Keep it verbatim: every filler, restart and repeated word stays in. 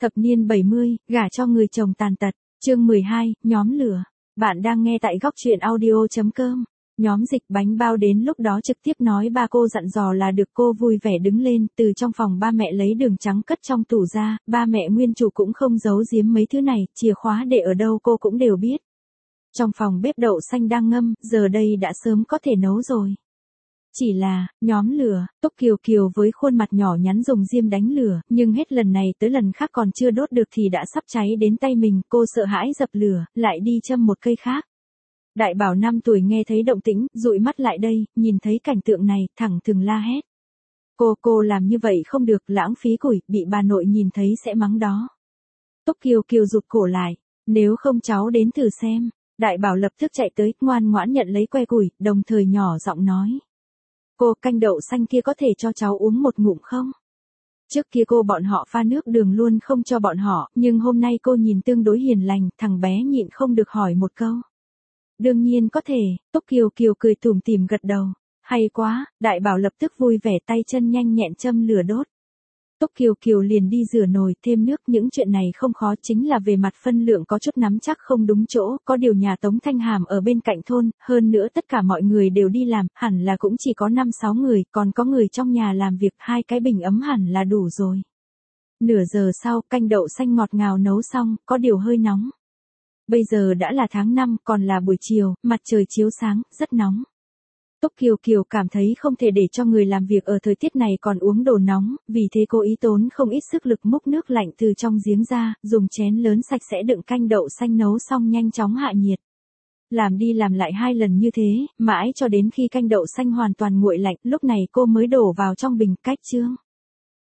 Thập niên bảy mươi, gả cho người chồng tàn tật, chương mười hai, nhóm lửa. Bạn đang nghe tại góc truyện audio chấm com. Nhóm Dịch Bánh Bao đến lúc đó trực tiếp nói ba cô dặn dò là được, cô vui vẻ đứng lên, từ trong phòng ba mẹ lấy đường trắng cất trong tủ ra, ba mẹ nguyên chủ cũng không giấu giếm mấy thứ này, chìa khóa để ở đâu cô cũng đều biết. Trong phòng bếp đậu xanh đang ngâm, giờ đây đã sớm có thể nấu rồi. Chỉ là, nhóm lửa, Túc Kiều Kiều với khuôn mặt nhỏ nhắn dùng diêm đánh lửa, nhưng hết lần này tới lần khác còn chưa đốt được thì đã sắp cháy đến tay mình, cô sợ hãi dập lửa, lại đi châm một cây khác. Đại Bảo năm tuổi nghe thấy động tĩnh, dụi mắt lại đây, nhìn thấy cảnh tượng này, thẳng thừng la hét. Cô, cô làm như vậy không được, lãng phí củi, bị bà nội nhìn thấy sẽ mắng đó. Túc Kiều Kiều rụt cổ lại, nếu không cháu đến thử xem. Đại Bảo lập tức chạy tới, ngoan ngoãn nhận lấy que củi, đồng thời nhỏ giọng nói. Cô, canh đậu xanh kia có thể cho cháu uống một ngụm không? Trước kia cô bọn họ pha nước đường luôn không cho bọn họ, nhưng hôm nay cô nhìn tương đối hiền lành, thằng bé nhịn không được hỏi một câu. Đương nhiên có thể, Túc Kiều Kiều cười tủm tỉm gật đầu. Hay quá, Đại Bảo lập tức vui vẻ tay chân nhanh nhẹn châm lửa đốt. Túc Kiều Kiều liền đi rửa nồi, thêm nước, những chuyện này không khó, chính là về mặt phân lượng có chút nắm chắc không đúng chỗ, có điều nhà Tống Thanh Hàm ở bên cạnh thôn, hơn nữa tất cả mọi người đều đi làm, hẳn là cũng chỉ có năm sáu người, còn có người trong nhà làm việc, hai cái bình ấm hẳn là đủ rồi. Nửa giờ sau, canh đậu xanh ngọt ngào nấu xong, có điều hơi nóng. Bây giờ đã là tháng năm, còn là buổi chiều, mặt trời chiếu sáng, rất nóng. Túc Kiều Kiều cảm thấy không thể để cho người làm việc ở thời tiết này còn uống đồ nóng, vì thế cô ý tốn không ít sức lực múc nước lạnh từ trong giếng ra, dùng chén lớn sạch sẽ đựng canh đậu xanh nấu xong nhanh chóng hạ nhiệt. Làm đi làm lại hai lần như thế, mãi cho đến khi canh đậu xanh hoàn toàn nguội lạnh, lúc này cô mới đổ vào trong bình cách chương.